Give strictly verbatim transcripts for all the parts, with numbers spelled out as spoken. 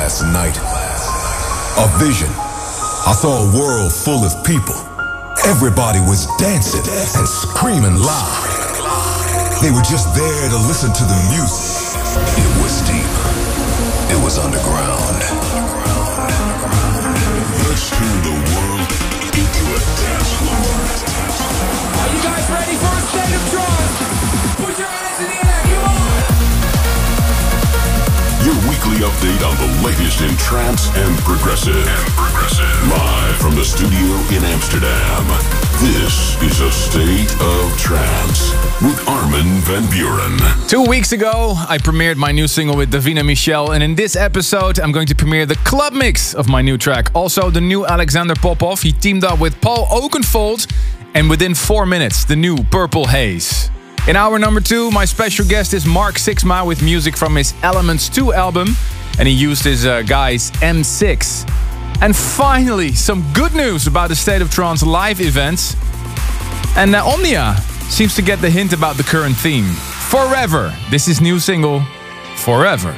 last night. A vision. I saw a world full of people. Everybody was dancing and screaming loud. They were just there to listen to the music. It was deep. It was underground. Let's turn the world into a dance floor. Are you guys ready for a state of trance? Put your hands in the air, come on! Your weekly update on the latest in trance and progressive. And progressive. Live from the studio in Amsterdam. This is a State of Trance with Armin van Buuren. Two weeks ago, I premiered my new single with Davina Michel, and in this episode, I'm going to premiere the club mix of my new track. Also, the new Alexander Popov. He teamed up with Paul Oakenfold, and within four minutes, the new Purple Haze. In hour number two, my special guest is Mark Sixma with music from his Elements two album, and he used his uh, guy's M six. And finally, some good news about the State of Trance live events. And uh, Omnia seems to get the hint about the current theme. Forever. This is new single, Forever.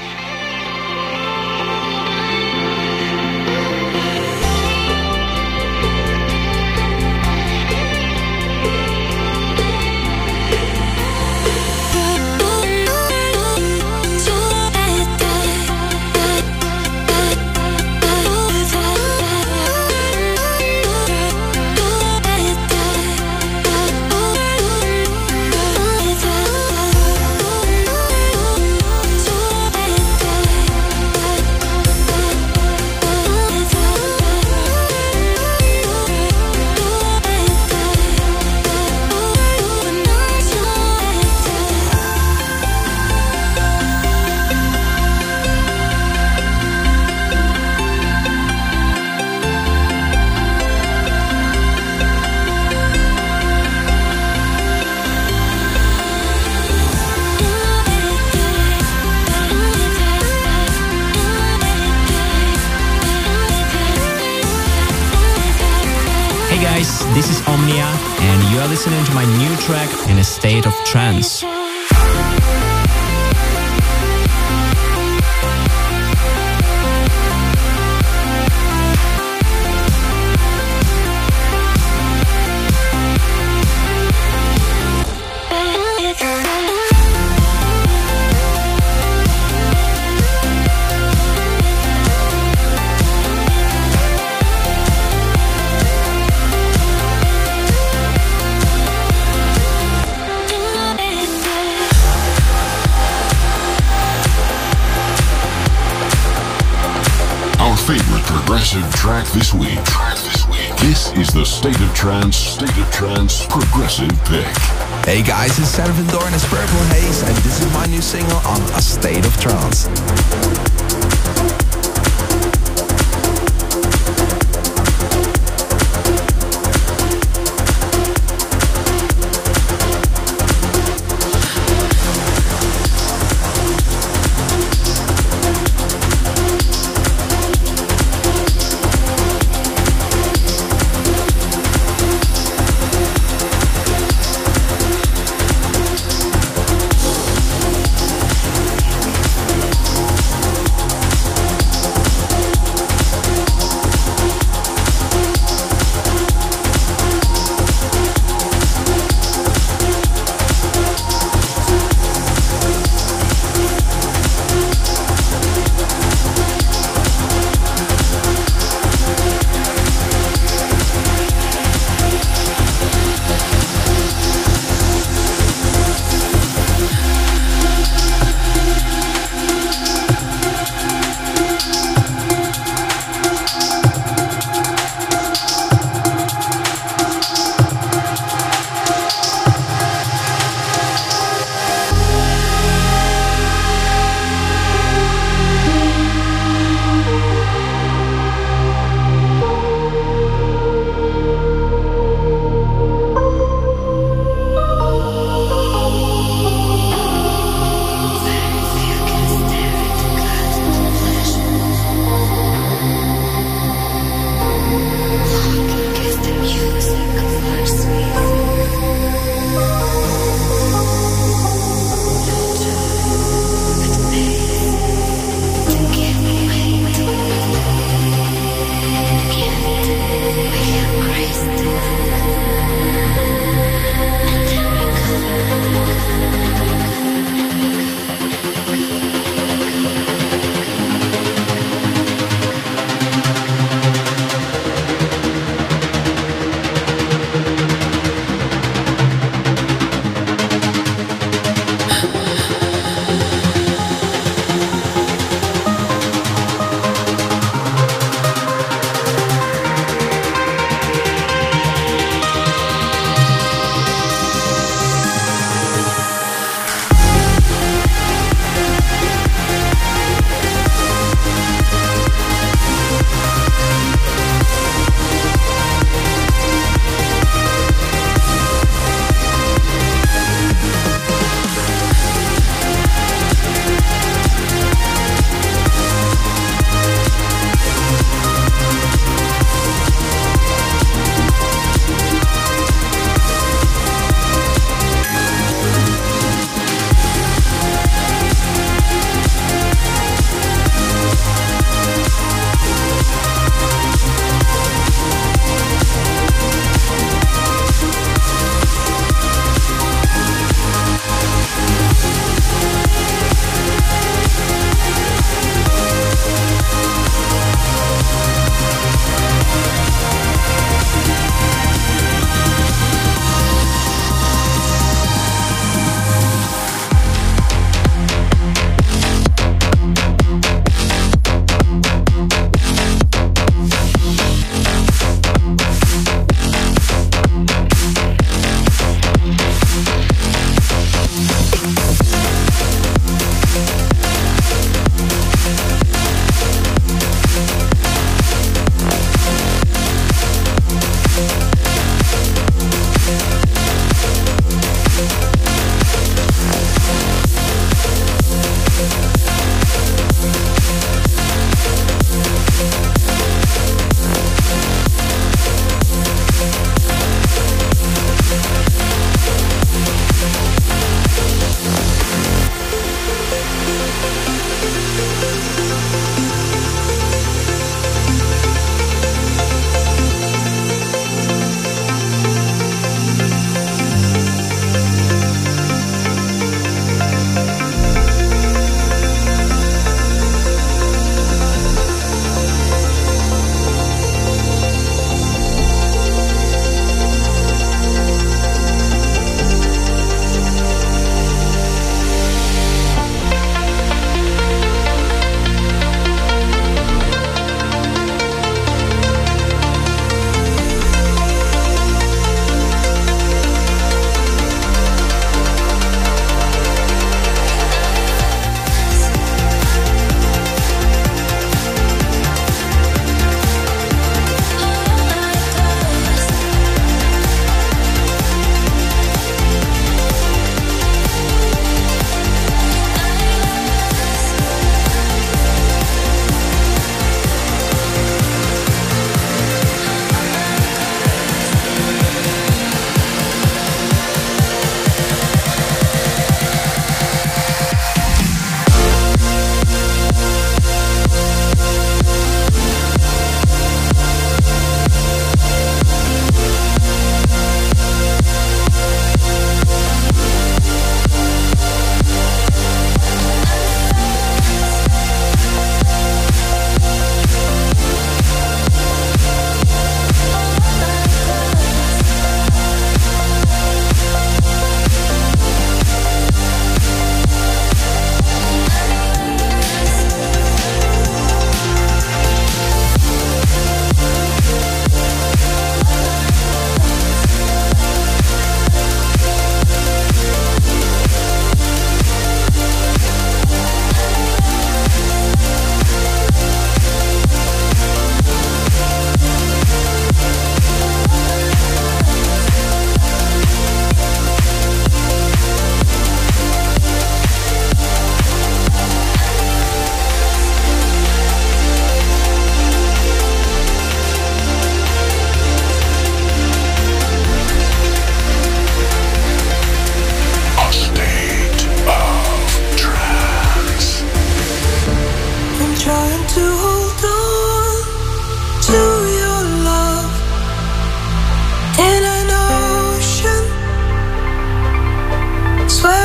This is Omnia, and you are listening to my new track, In a State of Trance. Favorite progressive track this week. Track this week. This is the State of Trance, State of Trance Progressive Pick. Hey guys, it's Seven Door and it's Purple Haze, and this is my new single on A State of Trance.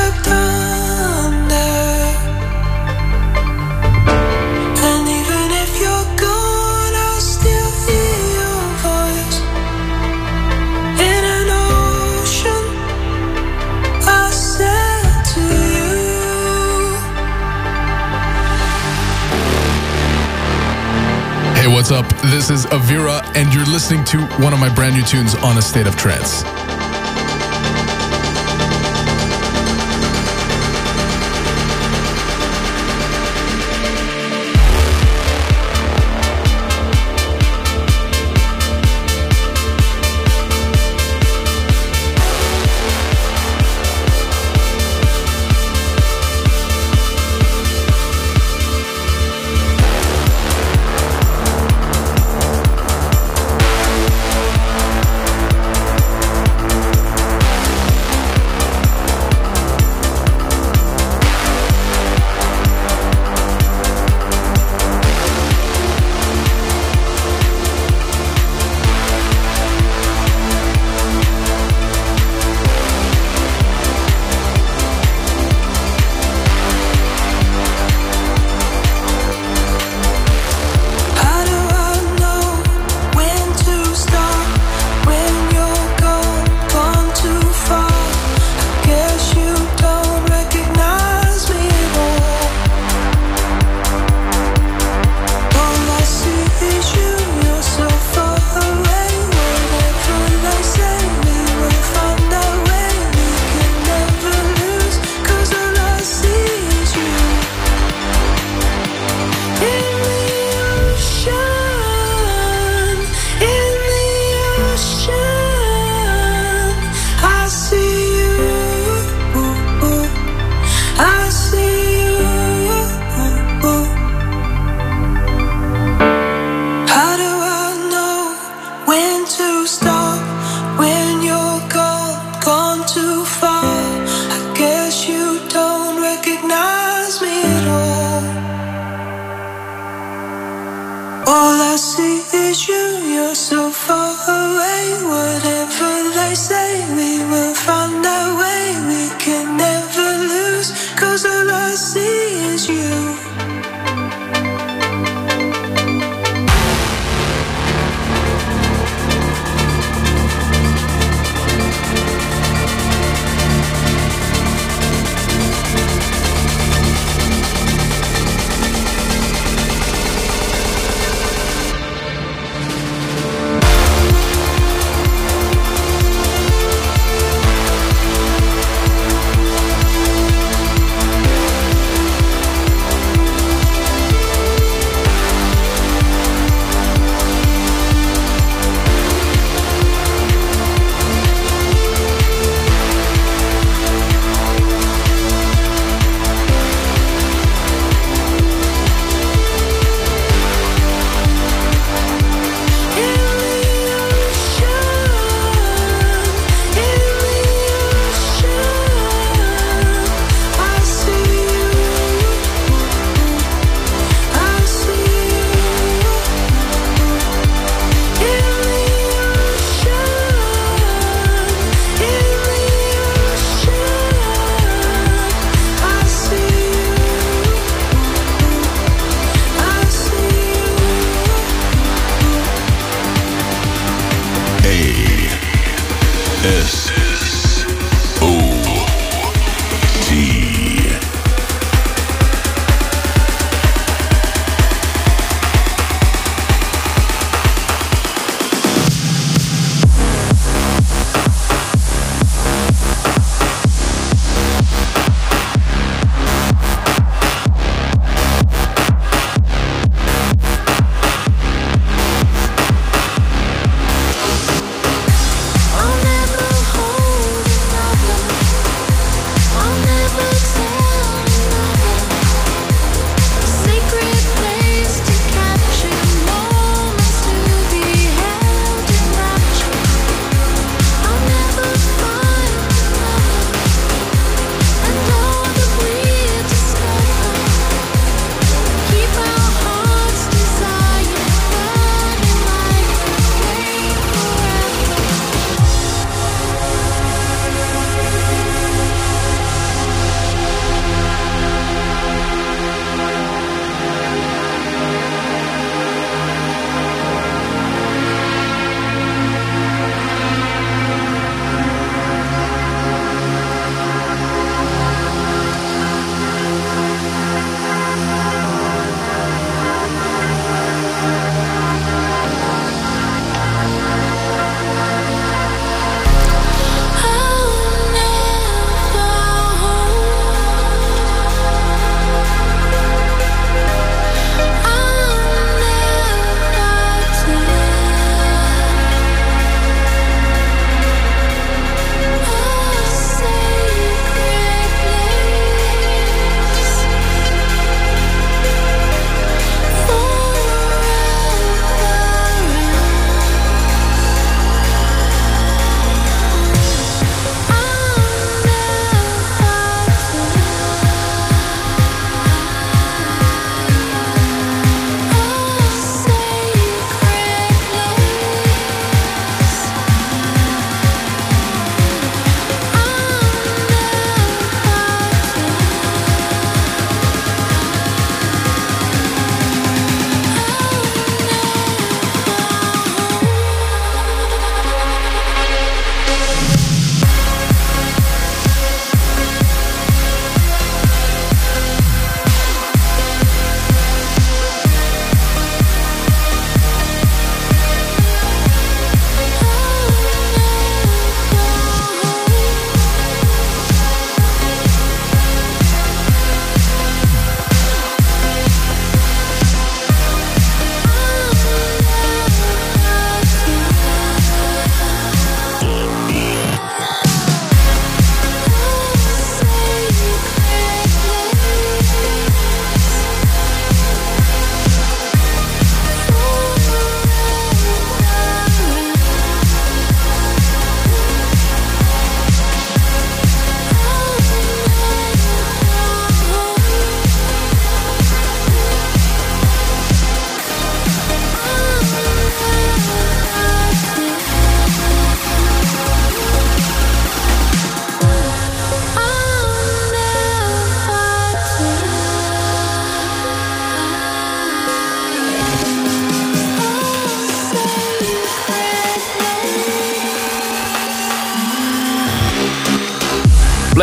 swept under. And even if you're gone, I'll still hear your voice. In an ocean I said to you. Hey, what's up? This is Avira, and you're listening to one of my brand new tunes on A State of Trance.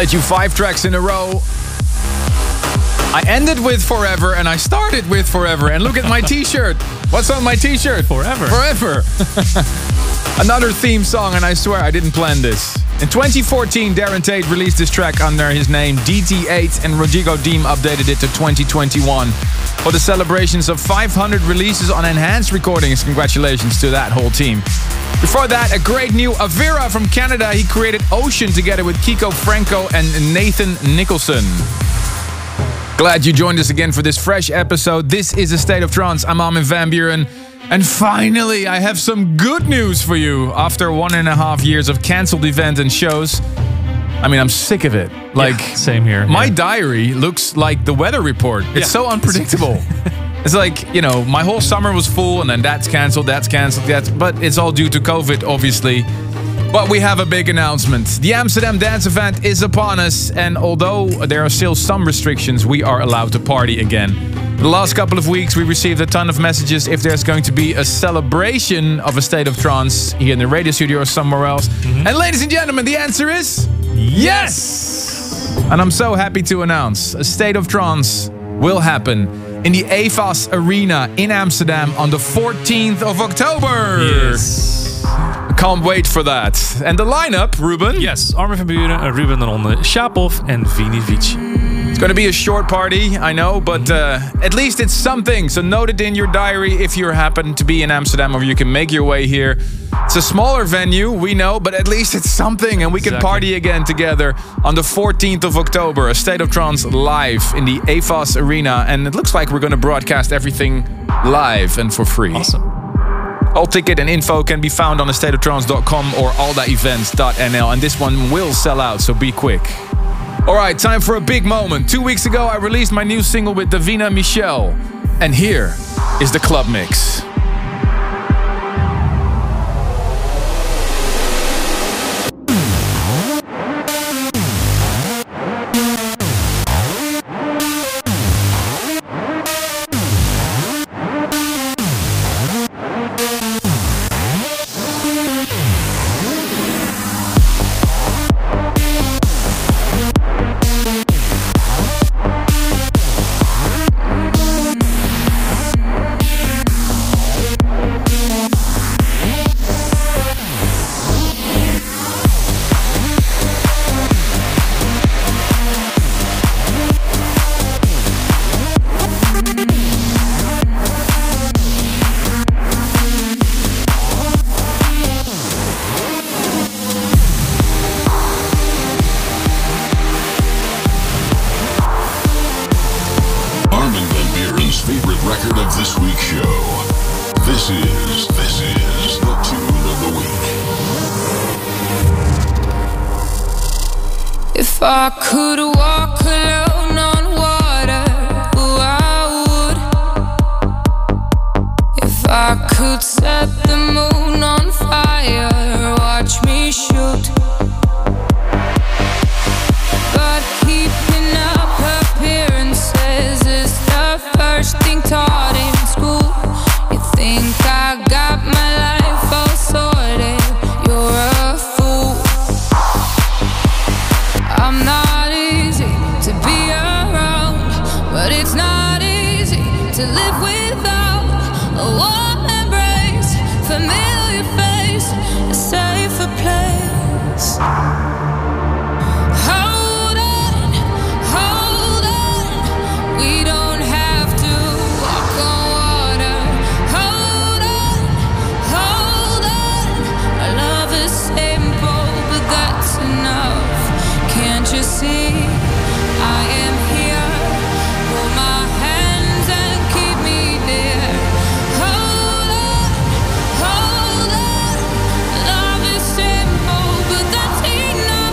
played you five tracks in a row. I ended with Forever and I started with Forever. And look at my t-shirt. What's on my t-shirt? Forever. Forever. Another theme song, and I swear I didn't plan this. In twenty fourteen, Darren Tate released this track under his name D T eight, and Rodrigo Deem updated it to twenty twenty-one. For the celebrations of five hundred releases on enhanced recordings. Congratulations to that whole team. Before that, a great new Avira from Canada. He created Ocean together with Kiko Franco and Nathan Nicholson. Glad you joined us again for this fresh episode. This is A State of Trance. I'm Armin van Buuren. And finally, I have some good news for you. After one and a half years of cancelled events and shows, I mean, I'm sick of it. Like, yeah, same here. My yeah. diary looks like the weather report. It's yeah. so unpredictable. It's like, you know, my whole summer was full and then that's cancelled, that's cancelled, that's... But it's all due to COVID, obviously. But we have a big announcement. The Amsterdam Dance Event is upon us, and although there are still some restrictions, we are allowed to party again. The last couple of weeks, we received a ton of messages if there's going to be a celebration of A State of Trance here in the radio studio or somewhere else. Mm-hmm. And ladies and gentlemen, the answer is yes! And I'm so happy to announce A State of Trance will happen in the A F A S Arena in Amsterdam on the fourteenth of October. Yes. Can't wait for that. And the lineup, Ruben? Yes, Armin van Buuren, Ruben de Ronde, Shapov and Vini Vici. It's going to be a short party, I know, but uh, at least it's something. So note it in your diary if you happen to be in Amsterdam or you can make your way here. It's a smaller venue, we know, but at least it's something and we can exactly. party again together on the fourteenth of October. A State of Trance live in the A F A S Arena. And it looks like we're going to broadcast everything live and for free. Awesome. All ticket and info can be found on a state of trance dot com or alda events dot n l, and this one will sell out, so be quick. Alright, time for a big moment. Two weeks ago I released my new single with Davina Michelle, and here is the club mix. If I could walk alone on water, oh, I would. If I could set the moon on fire, watch me shoot. But keeping up appearances is the first thing taught in school. You think I got my life all sorted? You're a fool. I'm not easy to be around, but it's not easy to live without a warm embrace, familiar face, a safer place. Hold on, hold on, we don't have to walk on water. Hold on, hold on, our love is simple, but that's enough. Can't you see I am here? Hold my hands and keep me there. Hold on, hold on. Love is simple, but that's enough.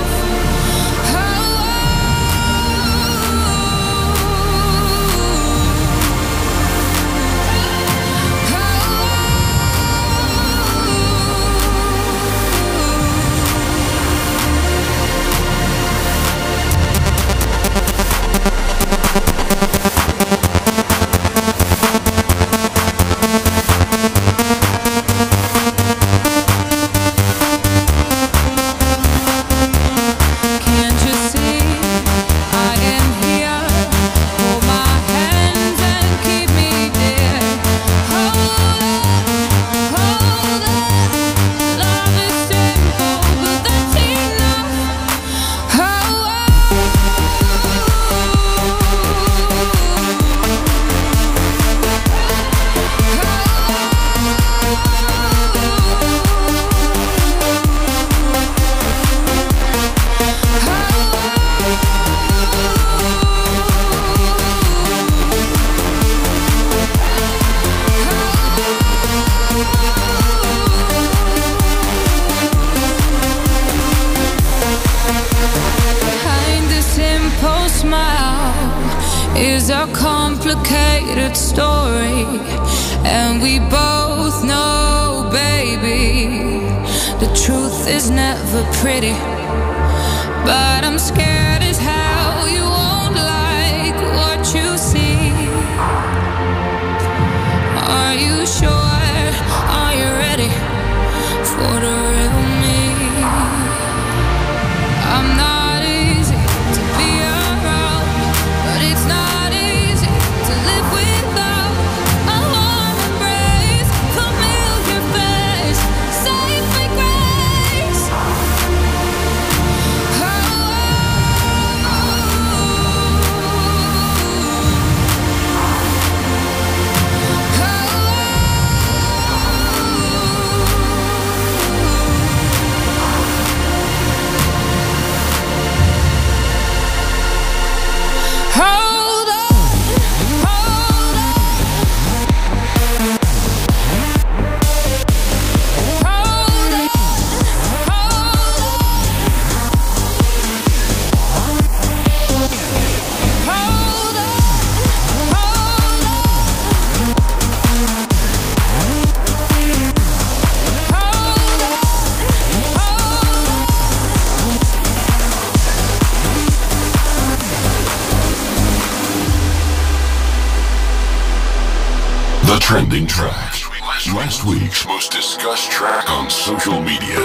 is a complicated story, and we both know, baby, the truth is never pretty. But I'm scared as hell you won't like what you see. Are you sure? Are you ready for the real me? I'm not easy to be around, but it's not easy to live without a warm embrace, familiar face, saving grace. Oh, oh, hold on, hold on, hold on, hold on, The trending track. Last week's most discussed track on social media.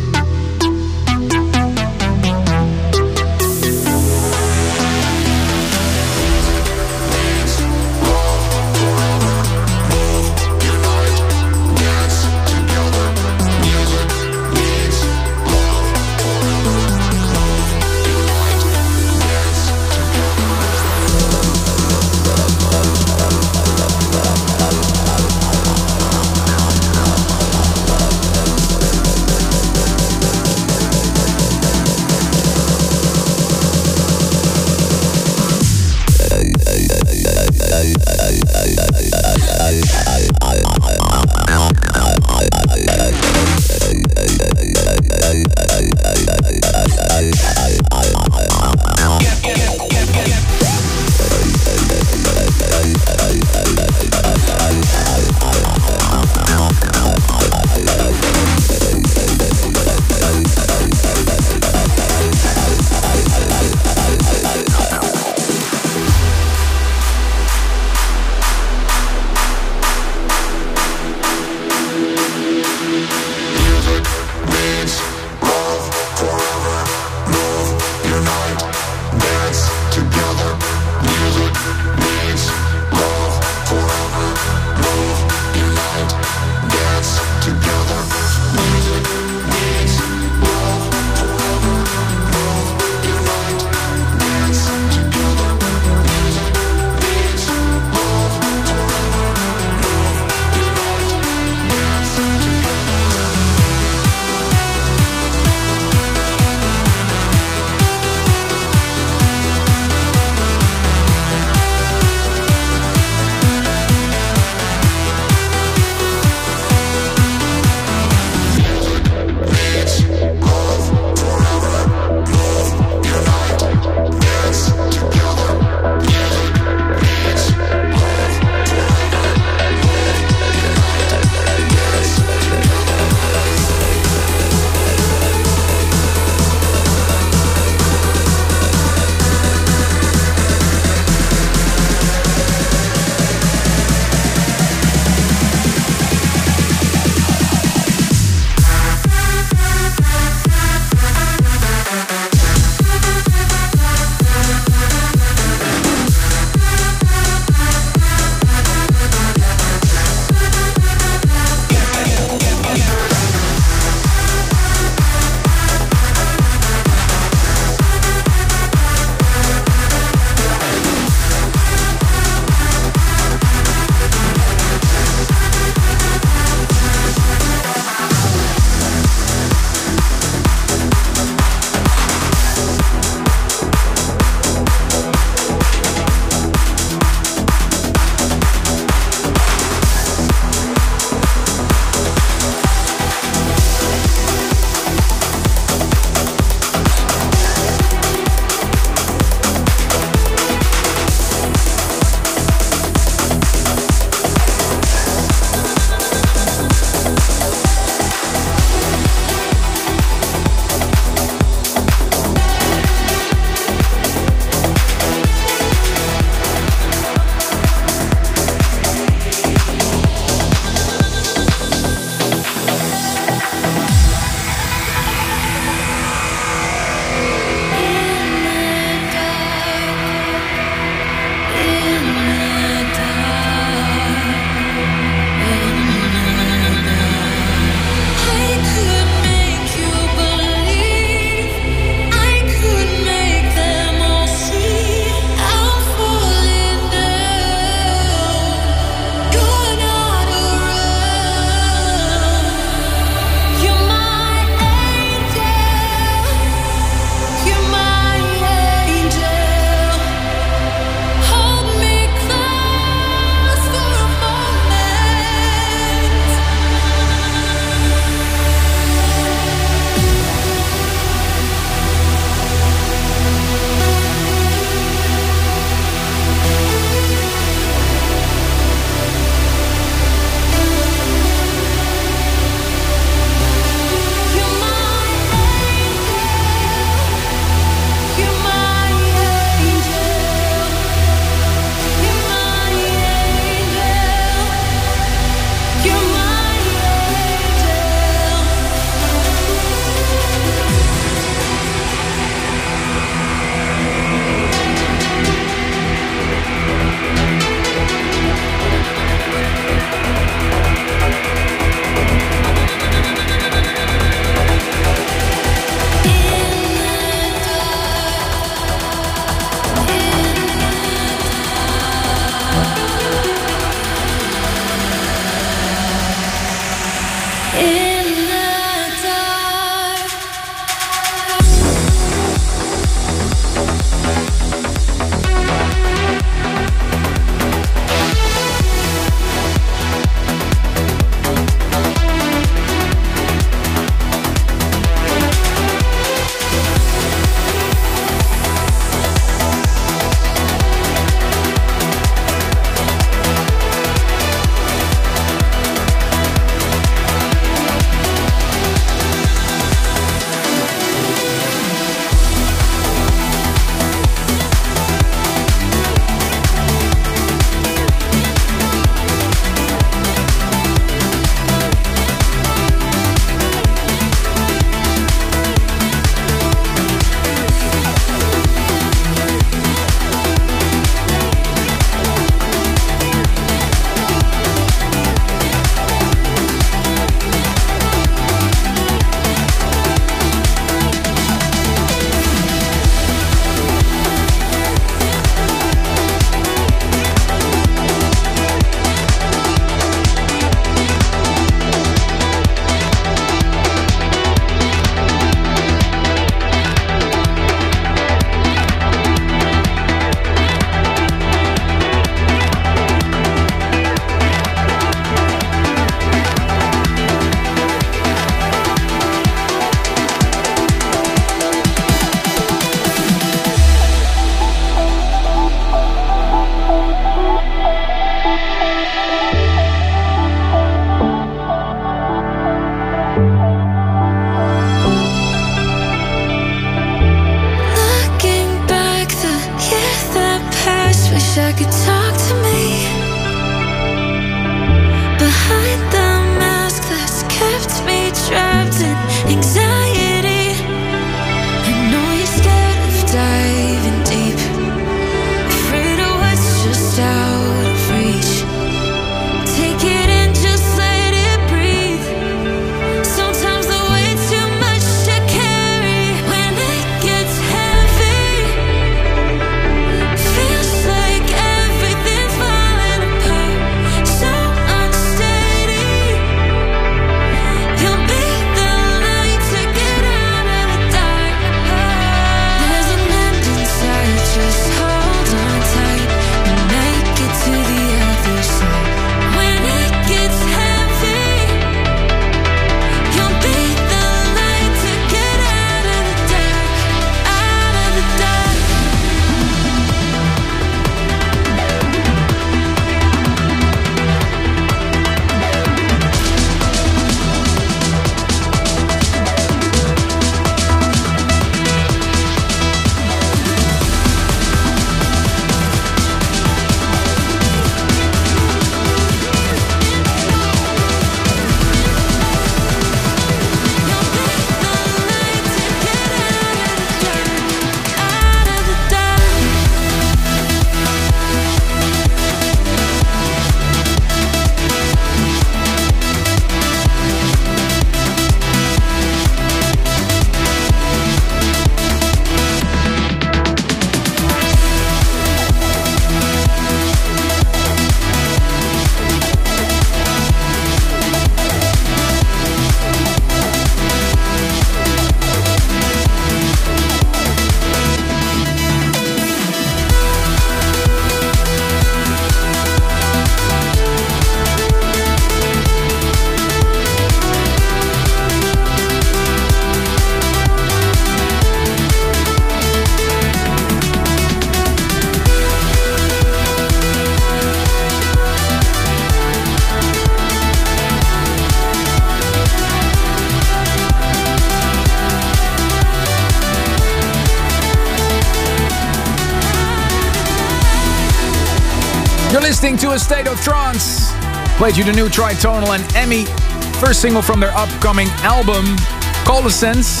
listening to A State of Trance. Played you the new Tritonal and Emmy, first single from their upcoming album, Coalescence.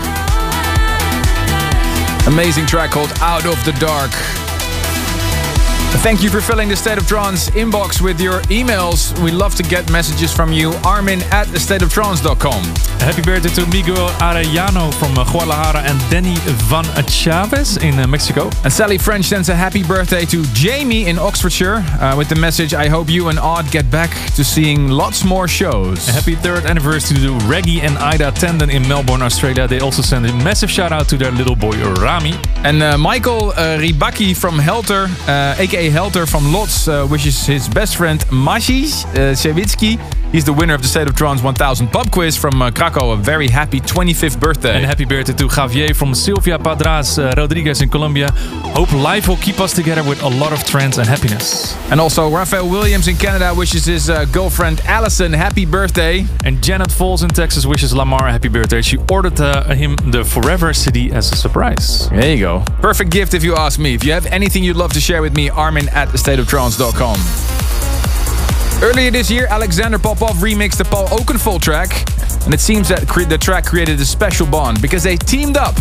Amazing track called Out of the Dark. Thank you for filling the State of Trance inbox with your emails. We love to get messages from you. Armin at a state of trance dot com. Happy birthday to Miguel Arellano from uh, Guadalajara and Danny Van Chavez in uh, Mexico. And Sally French sends a happy birthday to Jamie in Oxfordshire uh, with the message, I hope you and Odd get back to seeing lots more shows. A happy third anniversary to Reggie and Ida Tenden in Melbourne, Australia. They also send a massive shout out to their little boy Rami. And uh, Michael uh, Ribaki from Helter, uh, aka Helter from Lotz, uh, wishes his best friend Maciej uh, Sewicki. He's the winner of the State of Trance one thousand pub quiz from uh, Krakow. A very happy twenty-fifth birthday. And happy birthday to Javier from Silvia Padras uh, Rodriguez in Colombia. Hope life will keep us together with a lot of trance and happiness. And also Raphael Williams in Canada wishes his uh, girlfriend Allison happy birthday. And Janet Falls in Texas wishes Lamar a happy birthday. She ordered uh, him the Forever C D as a surprise. There you go. Perfect gift if you ask me. If you have anything you'd love to share with me, Armin at a state of trance dot com. Earlier this year, Alexander Popov remixed the Paul Oakenfold track, and it seems that cre- the track created a special bond because they teamed up.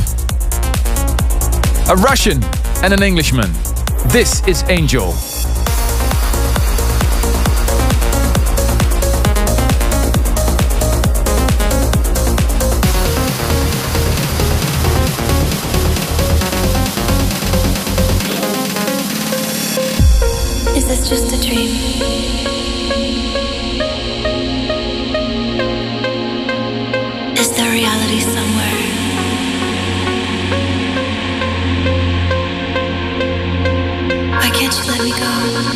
A Russian and an Englishman. This is Angel. Is this just a dream? Is there reality somewhere? Why can't you let me go?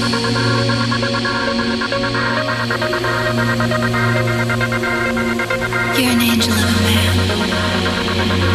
You're an angel of a man.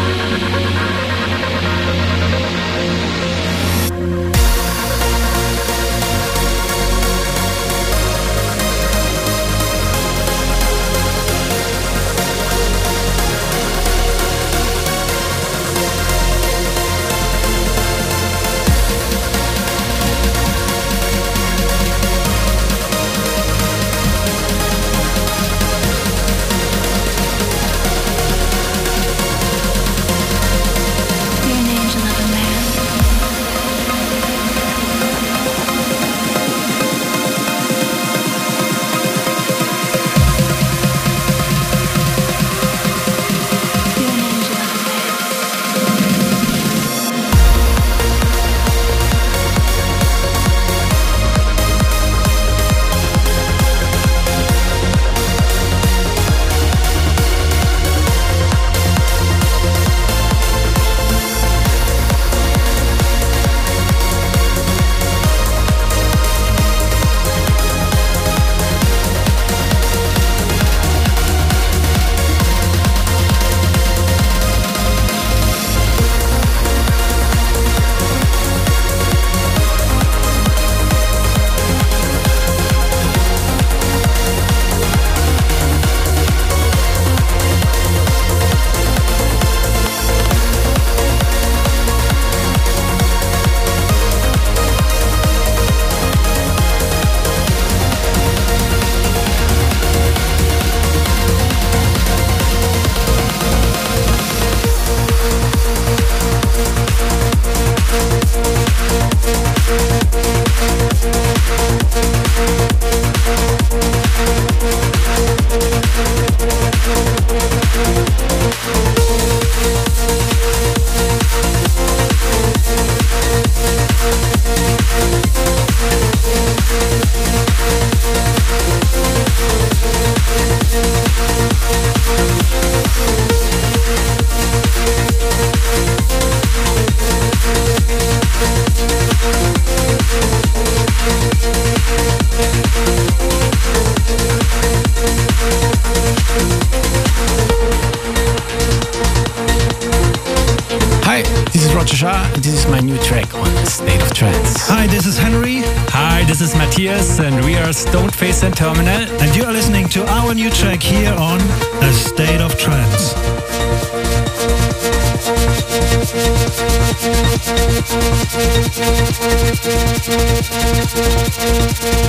This is my new track on State of Trance. Hi, this is Henry. Hi, this is Matthias, and we are Stoned Face and Terminal. And you are listening to our new track here on A State of Trance. We'll be right back.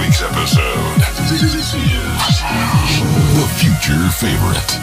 week's episode. This is the Future Favorite.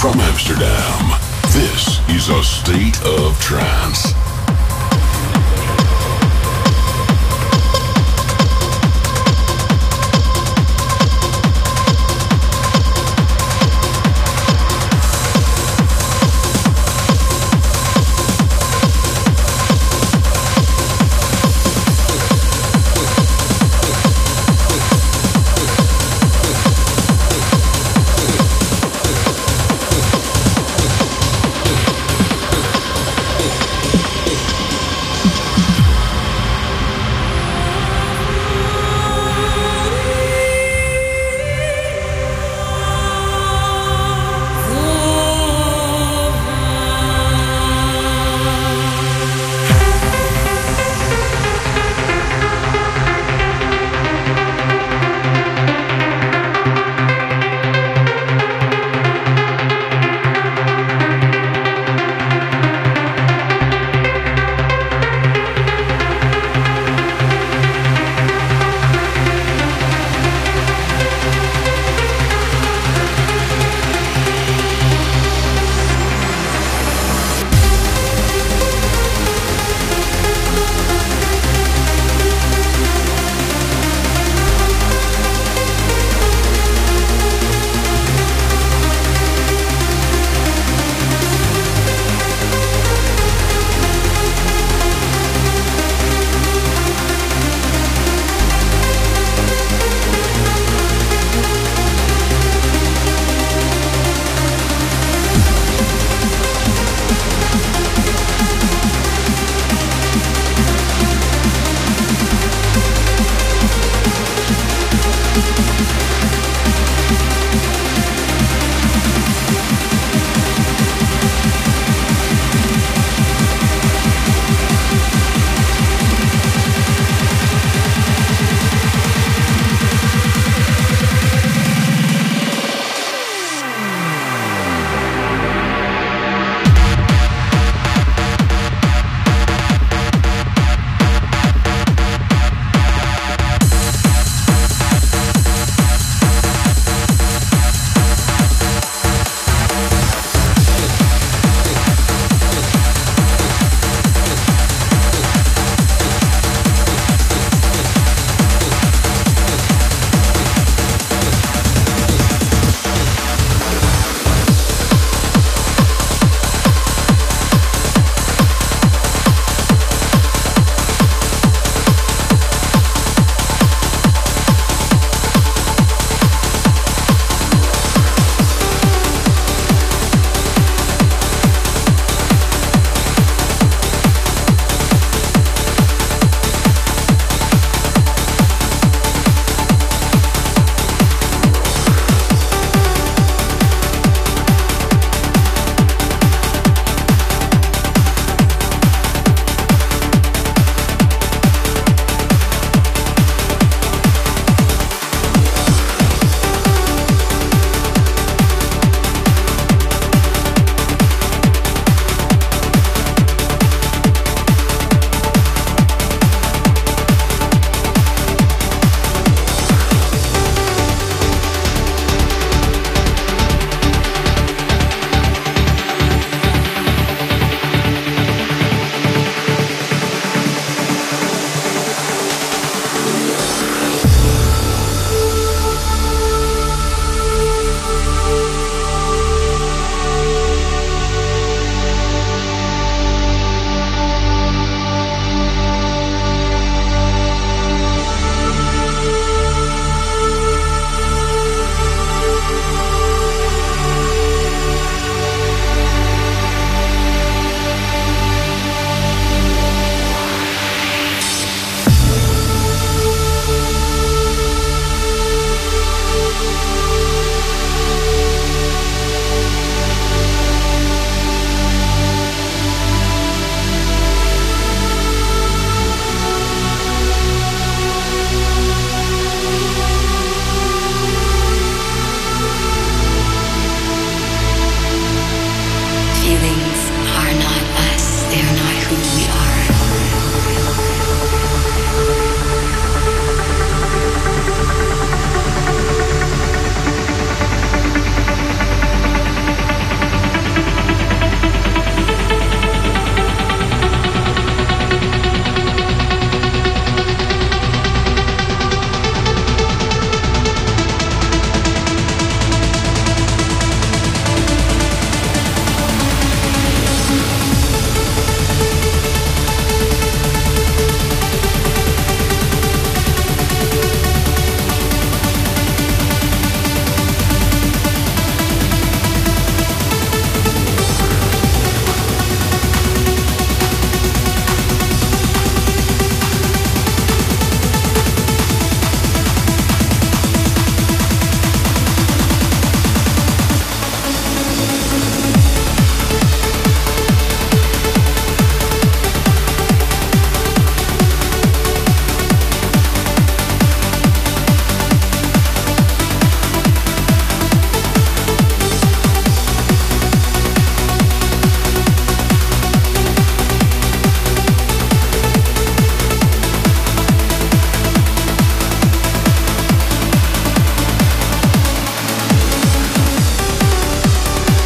From Amsterdam, this is A State of Trance. We'll be right back.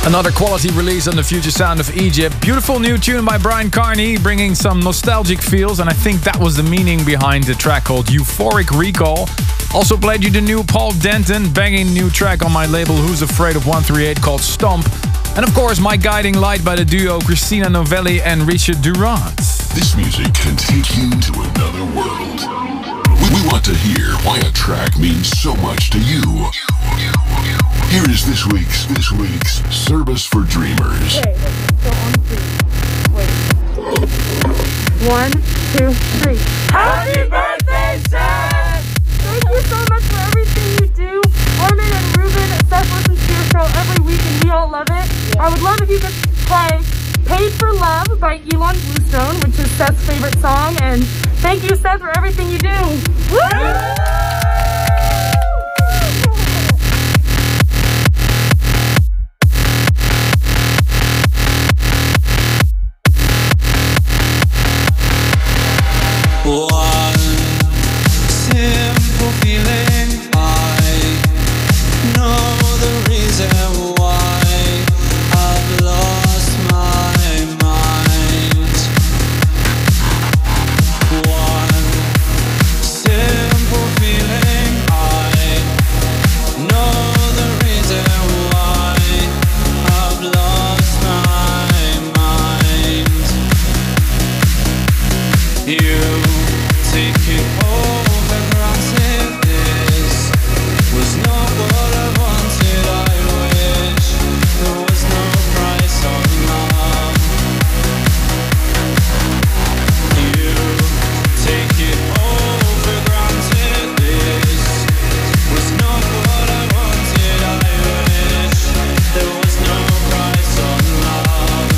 Another quality release on the future sound of Egypt. Beautiful new tune by Brian Carney, bringing some nostalgic feels, and I think that was the meaning behind the track called Euphoric Recall. Also played you the new Paul Denton, banging new track on my label Who's Afraid of one thirty-eight called Stomp. And of course, My Guiding Light by the duo Christina Novelli and Richard Durant. This music can take you to another world. We, we want to hear why a track means so much to you. Here is this week's this week's Service for Dreamers. Okay, so on three. Wait. One, two, three. Happy birthday, Seth! Thank you so much for everything you do. Armin and Ruben, Seth listens to your show every week and we all love it. Yeah. I would love if you could play Paid for Love by Elon Bluestone, which is Seth's favorite song. And thank you, Seth, for everything you do. Woo! One simple feeling, I know the reason why I've lost my mind. One simple feeling, I know the reason why I've lost my mind. You take it all for granted. This was not what I wanted. I wish there was no price on love. You take it all for granted. This was not what I wanted. I wish there was no price on love.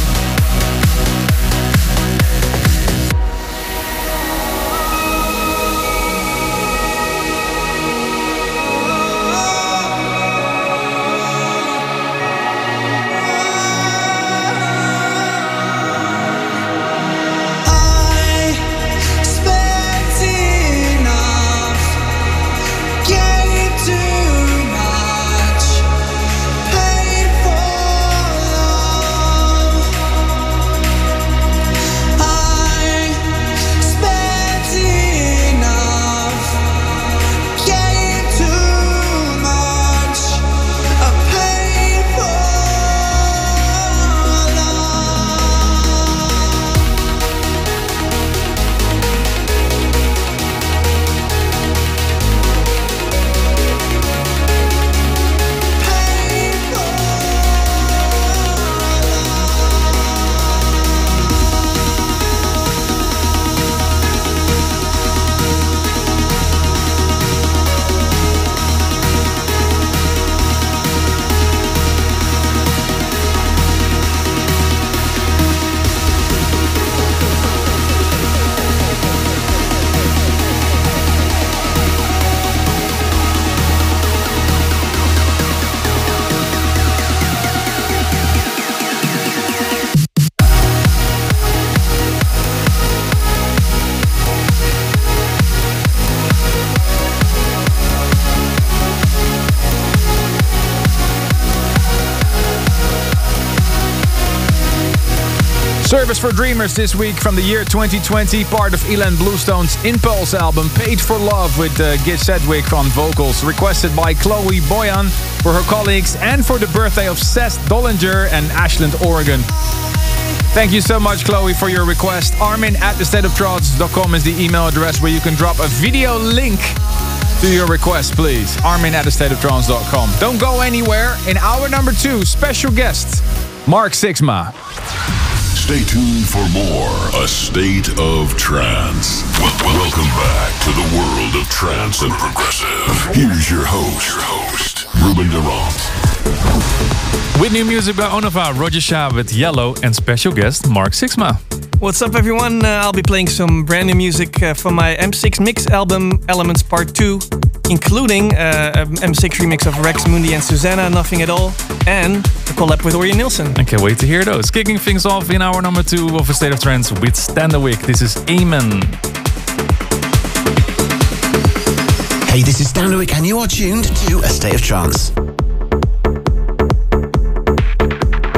Service for Dreamers this week from the year twenty twenty, part of Ilan Bluestone's Impulse album, Paid for Love, with uh, Git Sedgwick on vocals, requested by Chloe Boyan for her colleagues and for the birthday of Seth Dollinger and Ashland, Oregon. Thank you so much, Chloe, for your request. Armin at the state of trance dot com is the email address where you can drop a video link to your request, please. Armin at the state of trance dot com. Don't go anywhere. In hour number two, special guest, Mark Sixma. Stay tuned for more A State of Trance. Well, welcome back to the world of trance and progressive. Here's your host, your host, Ruben Durant. With new music by Onova, Roger Shah with Yellow, and special guest Mark Sixma. What's up, everyone? Uh, I'll be playing some brand new music uh, from my M six Mix album, Elements Part two, including uh, an M six remix of Rex Mundi and Susanna, Nothing at All, and a collab with Ori Nilsson. I can't wait to hear those. Kicking things off in hour number two of A State of Trance with Standerwick. This is Amen. Hey, this is Standerwick, and you are tuned to A State of Trance.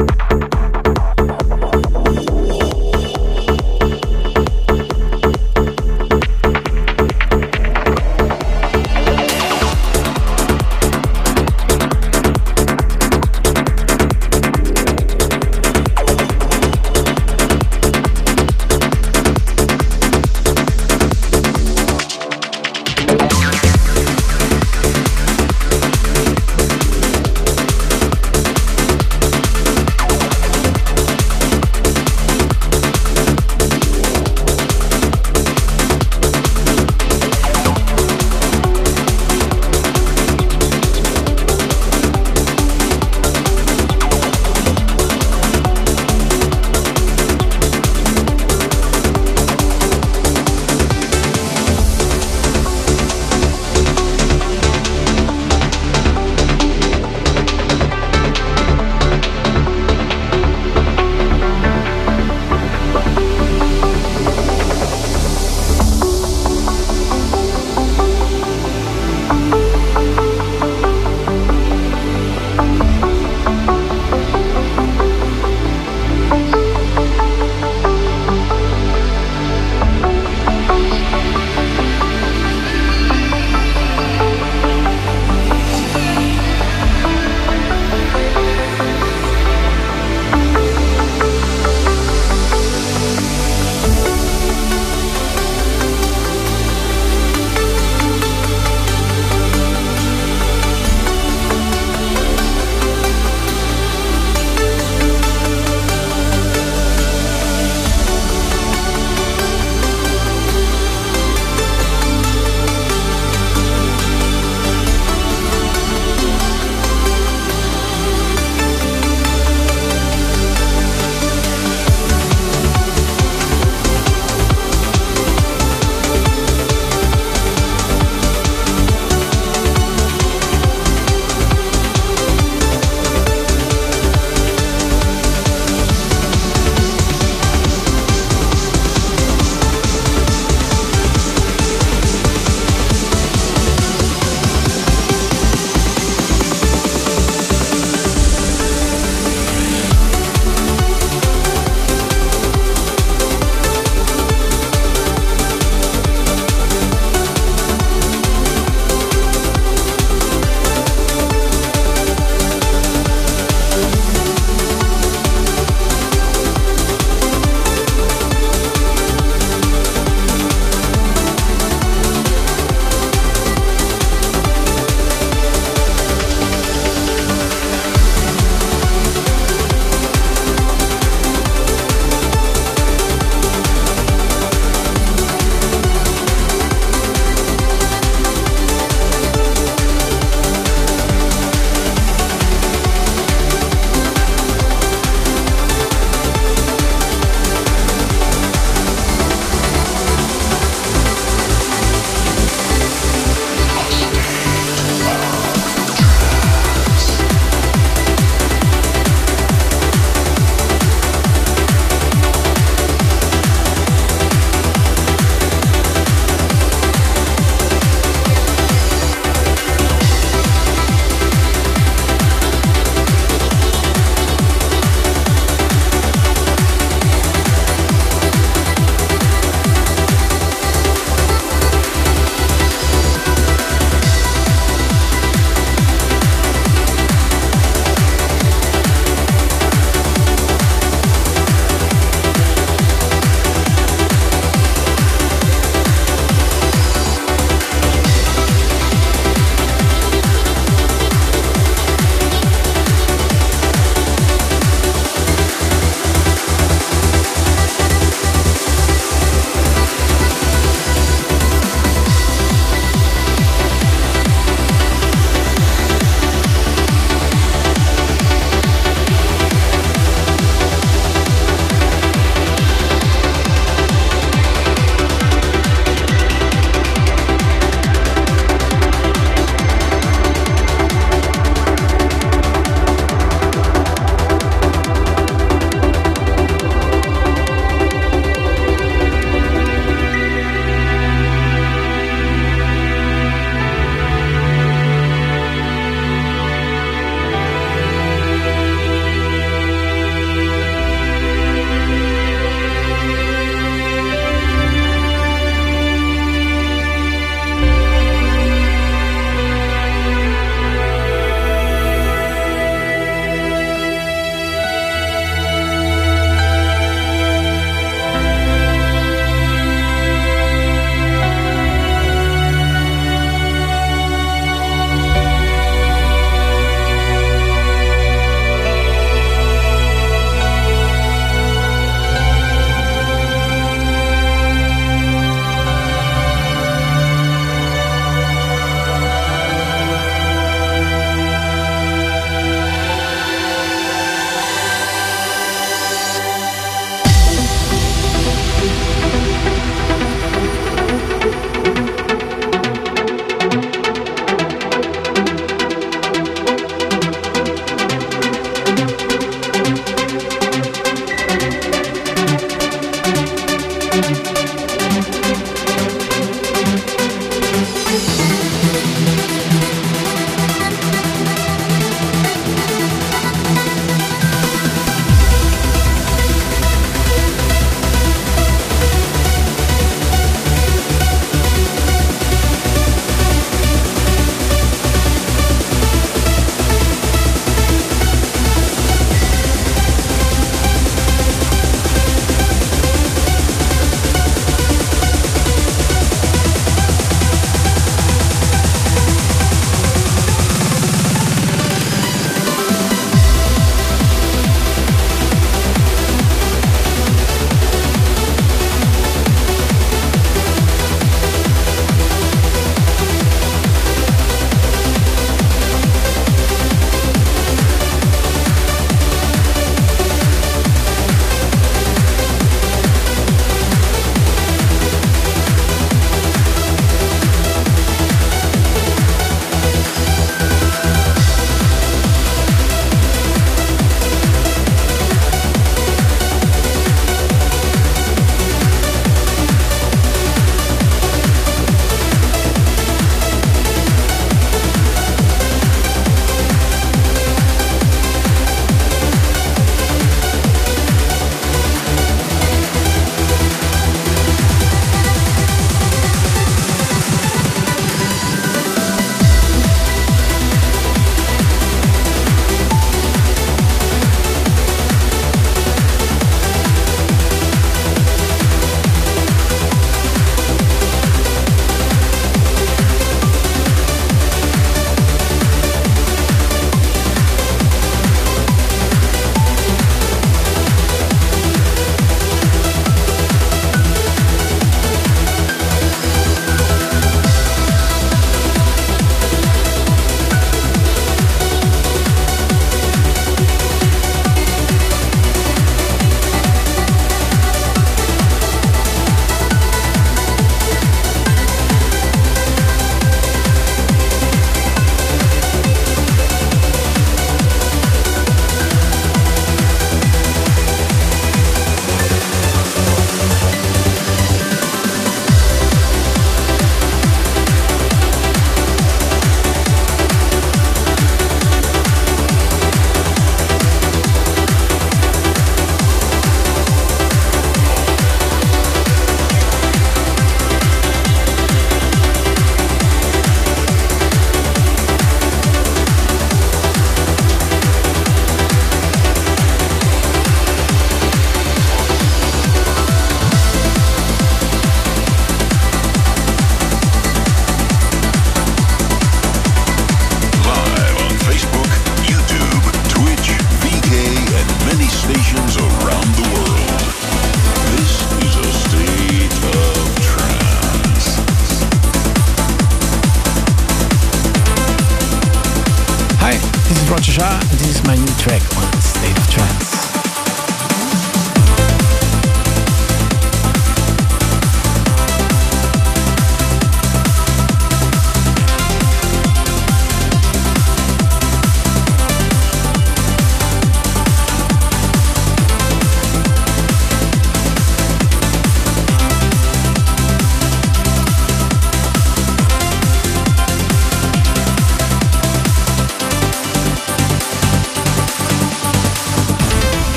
is my new track on A State of Trance.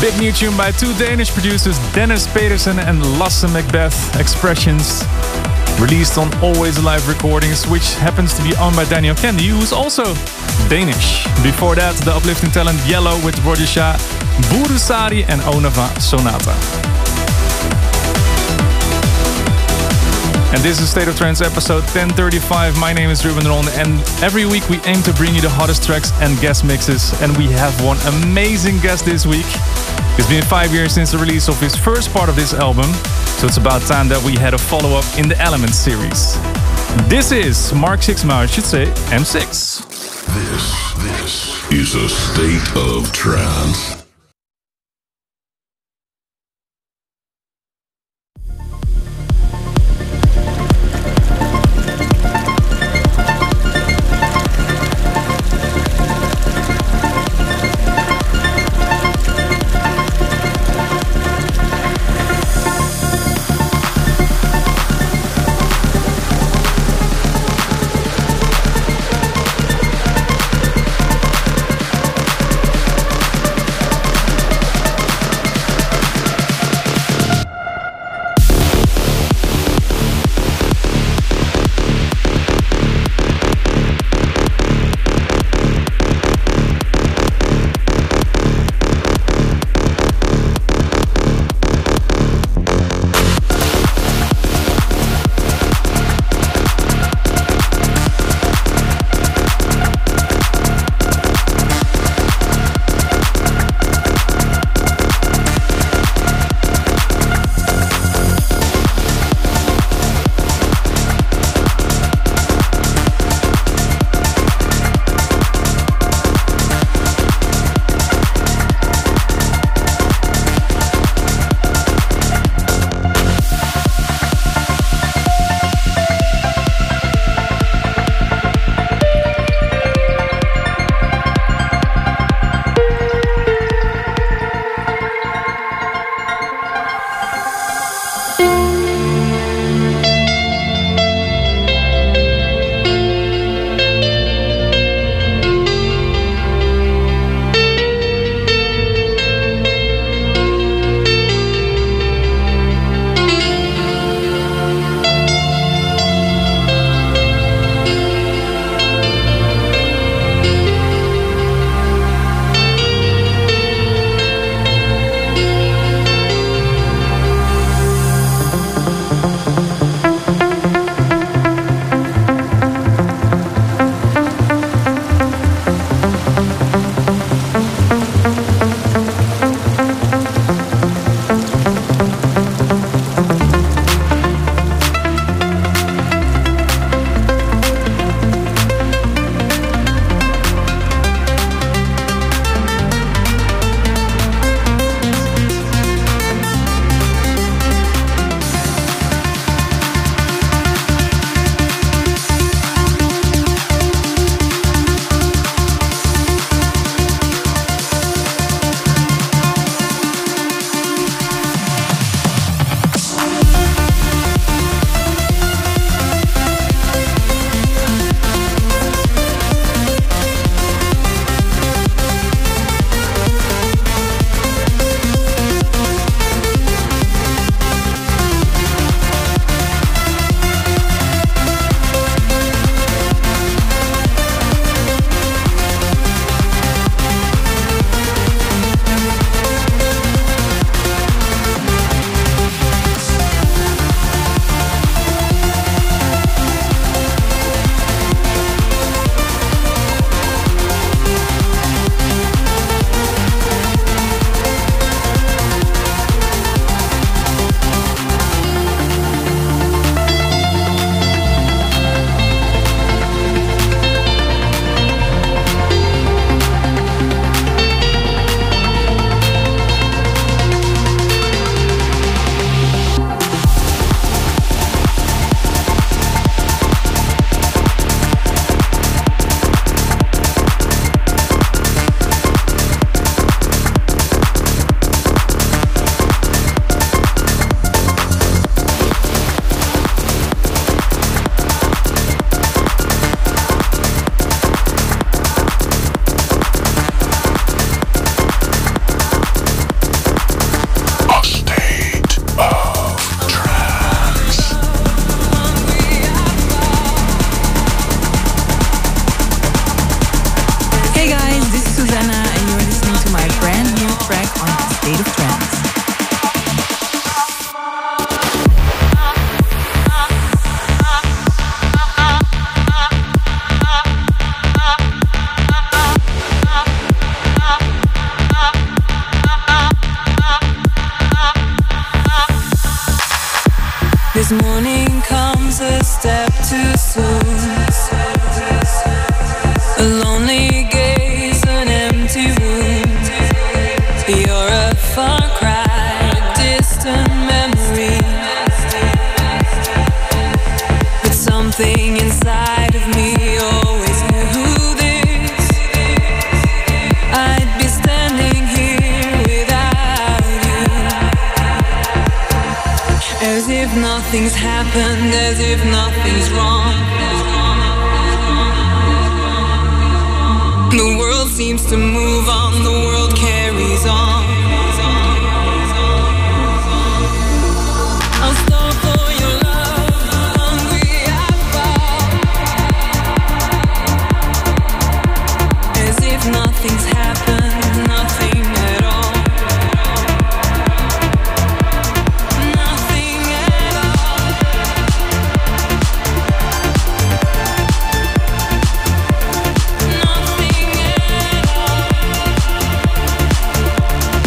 big new tune by two Danish producers, Dennis Peterson and Lasse Macbeth, Expressions, released on Always Alive Recordings, which happens to be owned by Daniel Candy, who's also Danish. Before that, the uplifting talent Yellow with Roger Shah, Burusari and Onava Sonata. And this is State of Trance episode ten thirty-five. My name is Ruben Ron, and every week we aim to bring you the hottest tracks and guest mixes. And we have one amazing guest this week. It's been five years since the release of his first part of this album, so it's about time that we had a follow-up in the Elements series. This is Mark Sixma, I should say, M six. This, this is a State of Trance. 'Cause morning comes a step too soon. A lonely gaze, an empty room. You're a far cry, a distant memory. But something inside of me always knew this. I'd be standing here without you. As if nothing's happened, as if nothing's wrong. The world seems to move on, the world carries on. I'll stop for your love, hungry I fall. As if nothing's happened, nothing at all. Nothing at all. Nothing at all.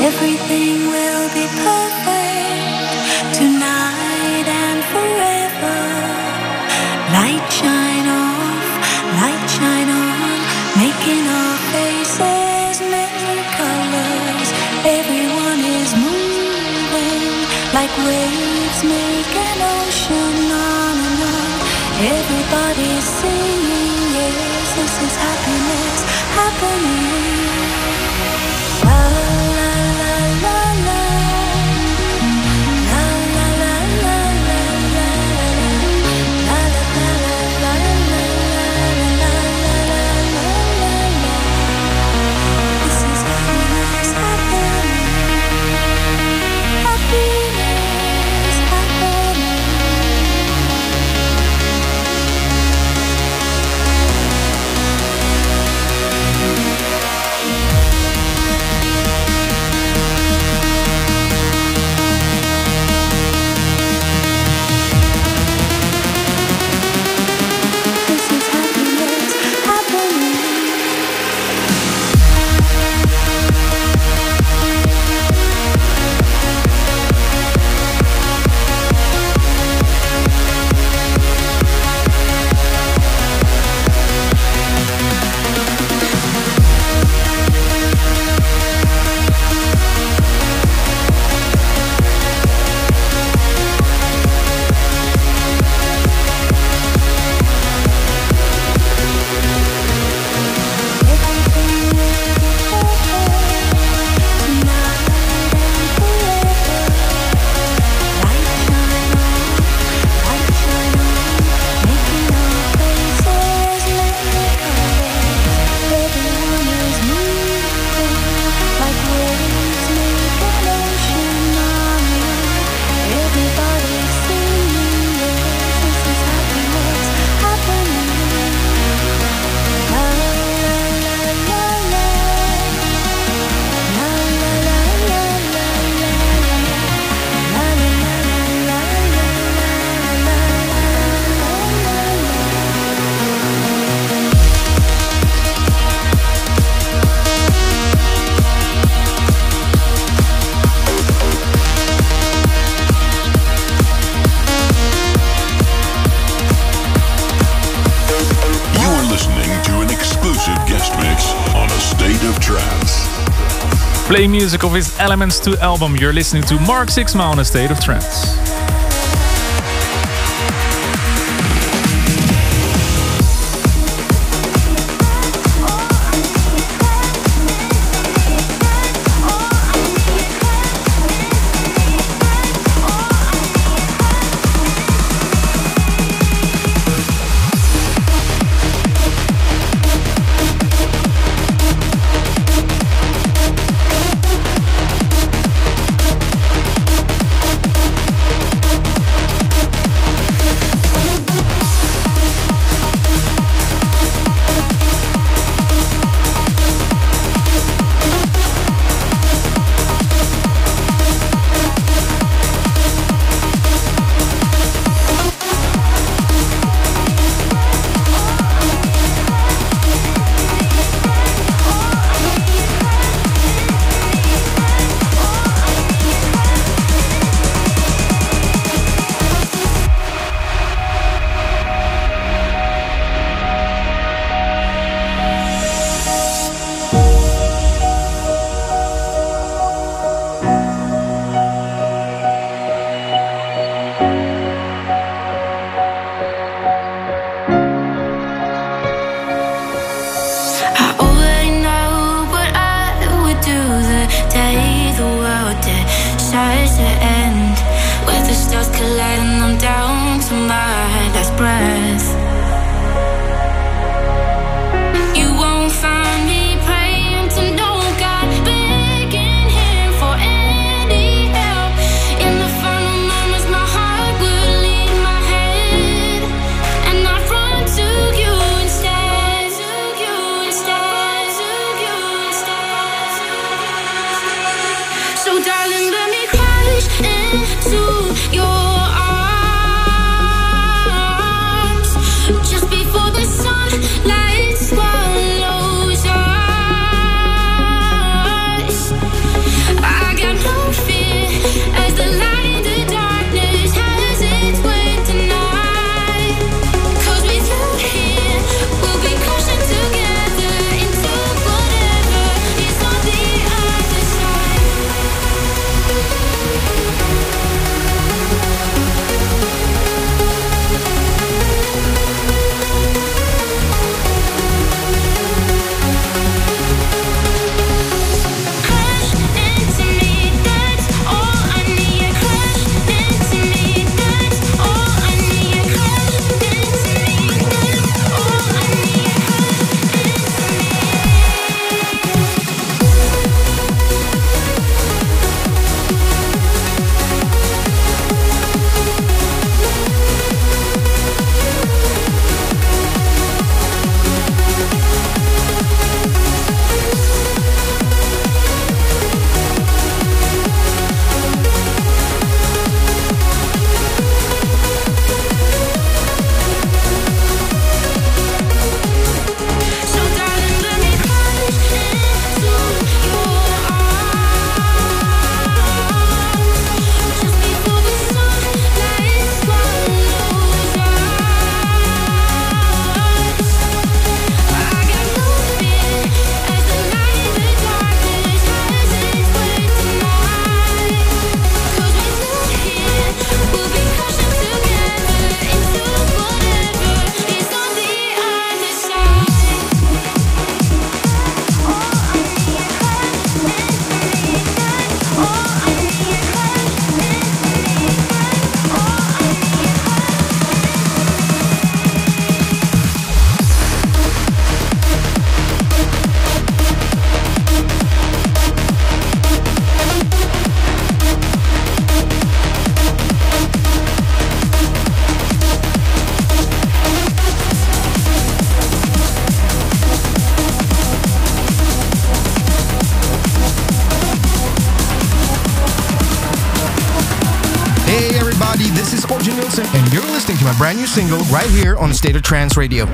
Everything will be perfect tonight and forever. Light shine off, light shine on, making our faces many colors. Everyone is moving like waves make an ocean on and on. Everybody's singing, yes, this is happiness happening. La la la la la. La la la la la la. La la la la la la la la la. This is happiness happening. Happiness happening. Playing music of his Elements two album, you're listening to Mark Sixma on A State of Trance. everybody, this is Orjan Nilsson, and you're listening to my brand new single right here on State of Trance Radio.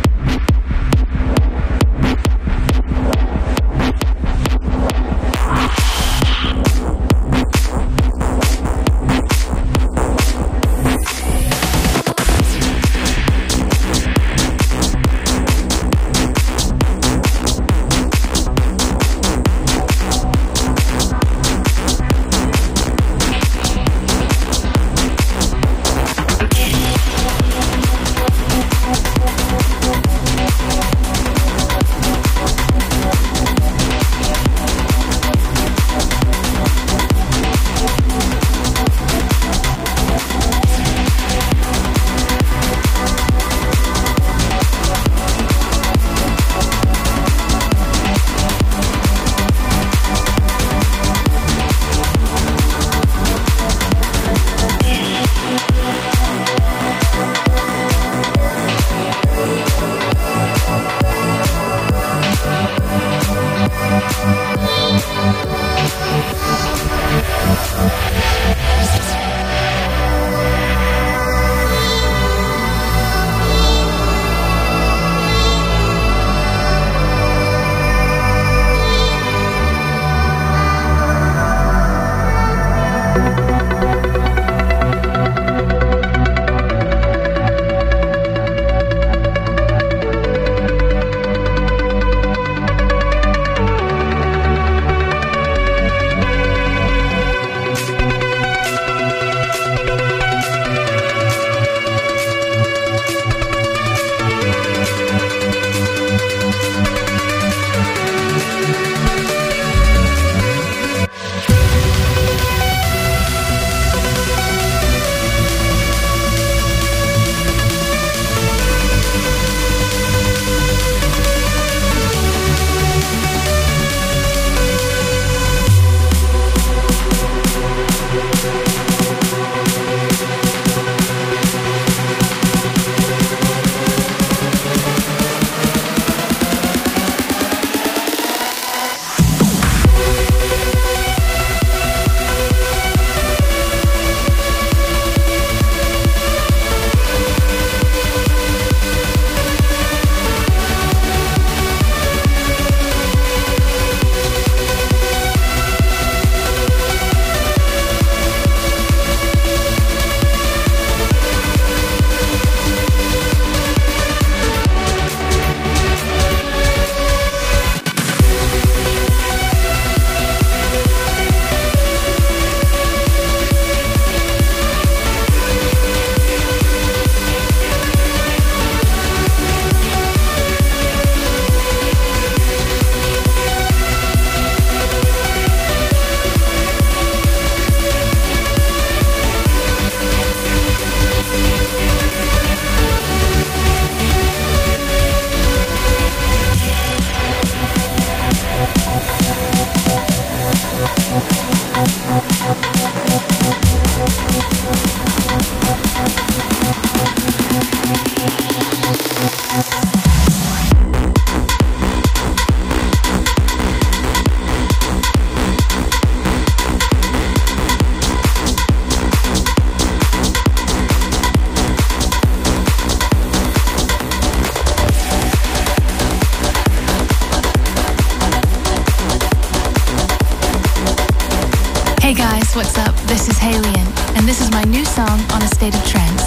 Hey guys, what's up? This is Halien, and this is my new song on A State of Trance.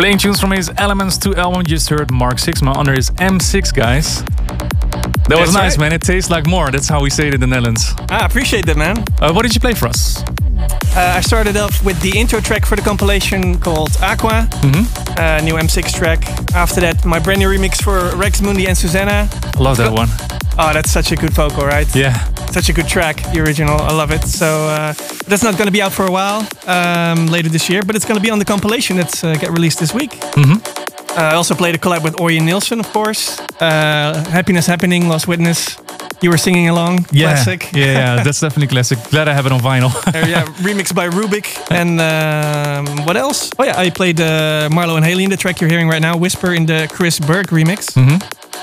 Playing tunes from his Elements two album, you just heard Mark Sixma under his M six, guys. That was That's nice, right. man. It tastes like more. That's how we say it in the Netherlands. I appreciate that, man. Uh, what did you play for us? Uh, I started off with the intro track for the compilation called Aqua, Mm-hmm. uh, new M six track. After that, my brand new remix for Rex Mundi and Susanna. I love that one. Oh, that's such a good vocal, right? Yeah. Such a good track, the original. I love it. So uh, that's not going to be out for a while um, later this year, but it's going to be on the compilation that's uh, get released this week. Mm-hmm. Uh, I also played a collab with Orjan Nilsson, of course. Uh, Happiness Happening, Lost Witness. You were singing along. Yeah. Classic. Yeah, yeah, that's definitely classic. Glad I have it on vinyl. Uh, yeah, remixed by Rubik. And um, what else? Oh yeah, I played uh, Marlo and Haley in the track you're hearing right now, Whisper, in the Chris Berg remix. Mm-hmm.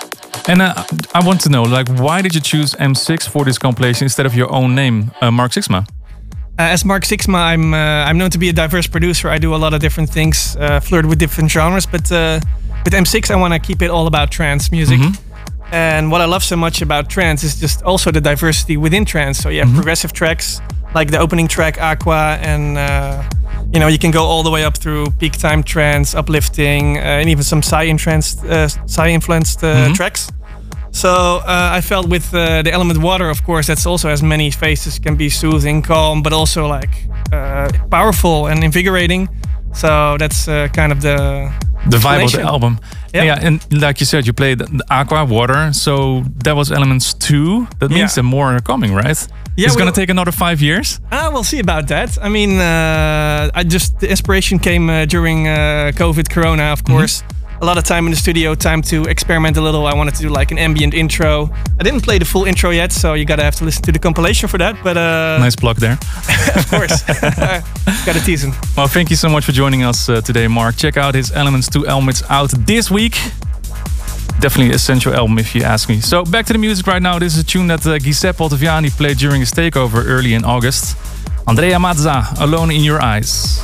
And uh, I want to know, like, why did you choose M six for this compilation instead of your own name, uh, Mark Sixma? Uh, as Mark Sixma, I'm uh, I'm known to be a diverse producer. I do a lot of different things, uh, flirt with different genres. But uh, with M six, I want to keep it all about trance music. Mm-hmm. And what I love so much about trance is just also the diversity within trance. So you have Mhm. progressive tracks like the opening track Aqua, and uh, you know you can go all the way up through peak time trance, uplifting, uh, and even some psy influenced uh, psy influenced uh, Mhm. tracks. So uh, I felt with uh, the element water, of course, that's also has many faces. Can be soothing, calm, but also like uh, powerful and invigorating. So that's uh, kind of the The vibe of the explanation. album. Yeah. Yeah, and like you said, you played the Aqua, water, so that was Elements two. That means Yeah. there more are coming, right? Yeah, It's gonna well- take another five years? Ah, we'll see about that. I mean, uh, I just the inspiration came uh, during uh, COVID, Corona, of course. A lot of time in the studio, time to experiment a little. I wanted to do like an ambient intro. I didn't play the full intro yet, so you gotta have to listen to the compilation for that. But uh, Nice plug there. of course, gotta tease him. Well, thank you so much for joining us uh, today, Mark. Check out his Elements two album. It's out this week. Definitely essential album if you ask me. So back to the music right now. This is a tune that uh, Giuseppe Ottaviani played during his takeover early in August. Andrea Mazza, Alone in Your Eyes.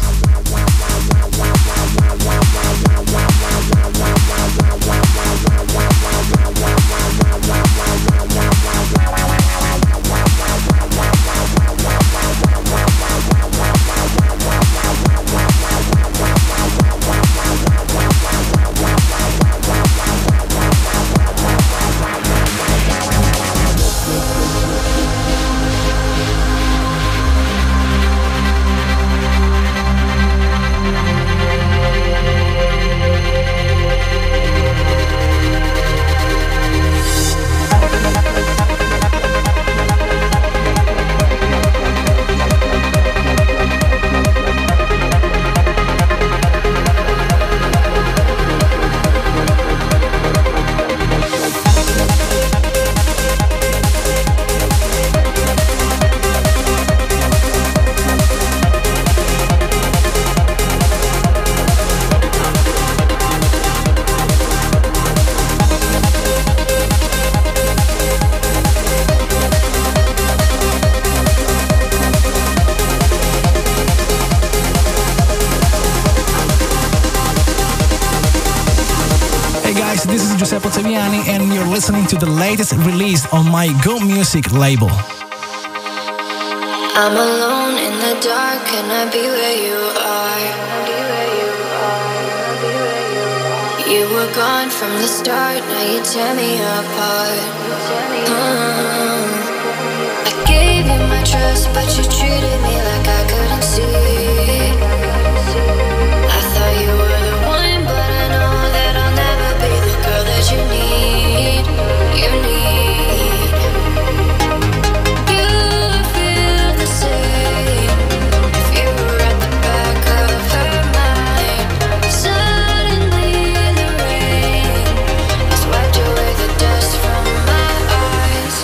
This is Giuseppe Ottaviani, and you're listening to the latest release on my Go Music label. I'm alone in the dark, can I be where you are? You were gone from the start, now you tear me apart. Uh, I gave you my trust, but you treated me like I couldn't see. I thought you were the one, but I know that I'll never be the girl that you need. You need. You feel the same if you were at the back of her mind. Suddenly the rain has wiped away the dust from my eyes.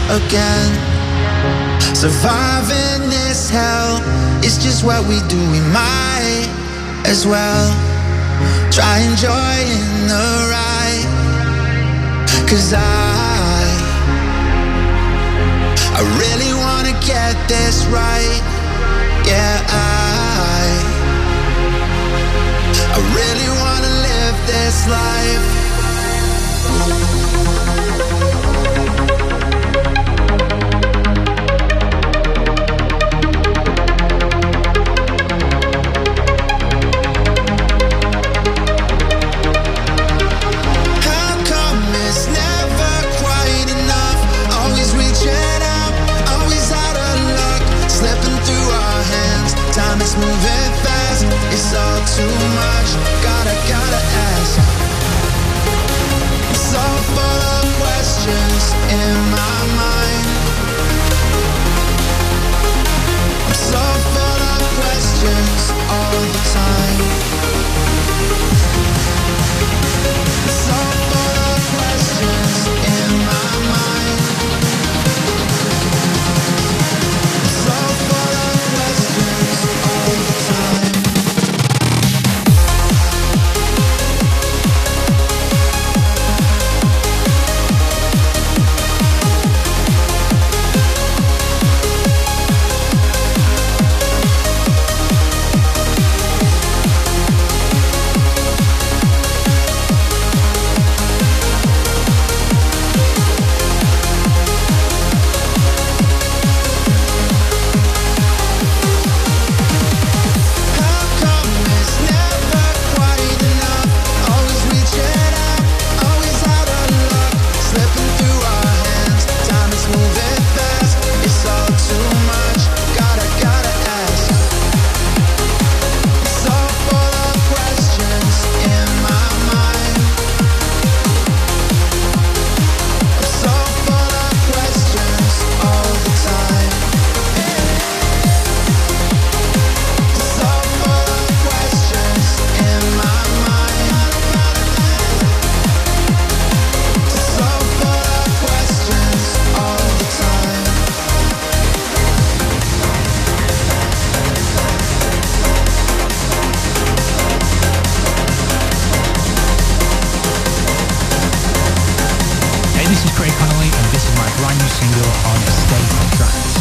again. Surviving this hell is just what we do. We might as well try enjoying the ride. Cause I I really wanna get this right. Yeah, I I really wanna live this life. How come it's never quite enough? Always reaching out, always out of luck. Slipping through our hands, time is moving fast. It's all too much, gotta, gotta ask. It's all full of questions in my mind. I'm so full of questions all the time. It's all full of questions in my mind. It's all full of questions all the time. How come it's never quite enough? Always reaching out, always out of luck. Slipping through our hands, time is moving fast. It's all too much, gotta, gotta ask. It's all full of questions in my mind. I'm so full of questions all the time. It's all full of questions in my mind. It's all full of questions all the time. Hey, this is Craig Connolly, and this is my brand new single on A State of Trance.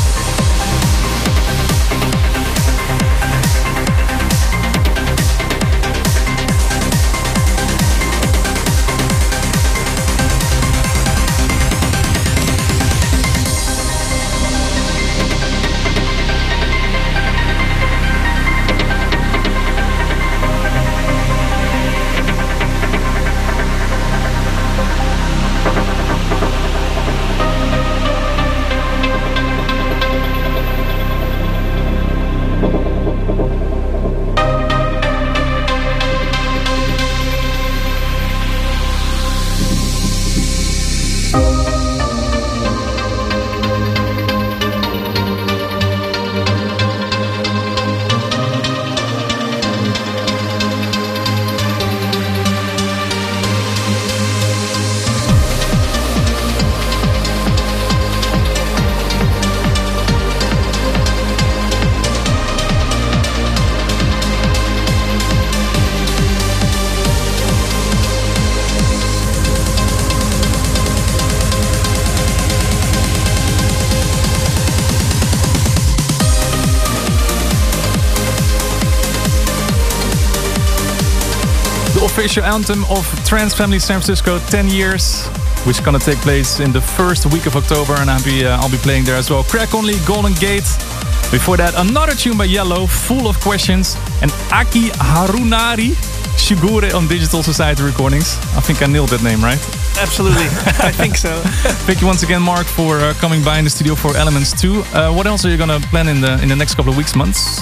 The official anthem of Trance Family San Francisco, ten years, which is gonna take place in the first week of October, and I'll be, uh, I'll be playing there as well. Craig Conley, Golden Gate. Before that, another tune by Yellow, Full of Questions, and Aki Harunari, Shigure on Digital Society Recordings. I think I nailed that name, right? Absolutely, I think so. Thank you once again, Mark, for uh, coming by in the studio for Elements two. Uh, what else are you gonna plan in the in the next couple of weeks, months?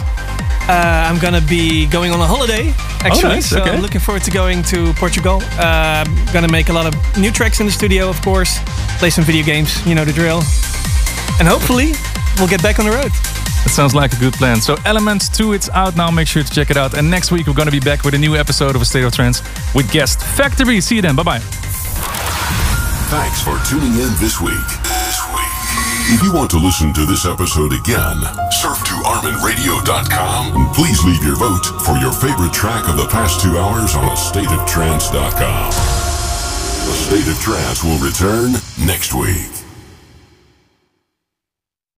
Uh, I'm gonna be going on a holiday, actually. Oh, nice. So Okay. I'm looking forward to going to Portugal. Uh, I'm gonna make a lot of new tracks in the studio, of course. Play some video games, you know the drill. And hopefully, we'll get back on the road. That sounds like a good plan. So Elements two, it's out now. Make sure to check it out. And next week, we're going to be back with a new episode of A State of Trance with guest Factory. See you then. Bye-bye. Thanks for tuning in this week. This week. If you want to listen to this episode again, surf to armin radio dot com and please leave your vote for your favorite track of the past two hours on a state of trance dot com. A State of Trance will return next week.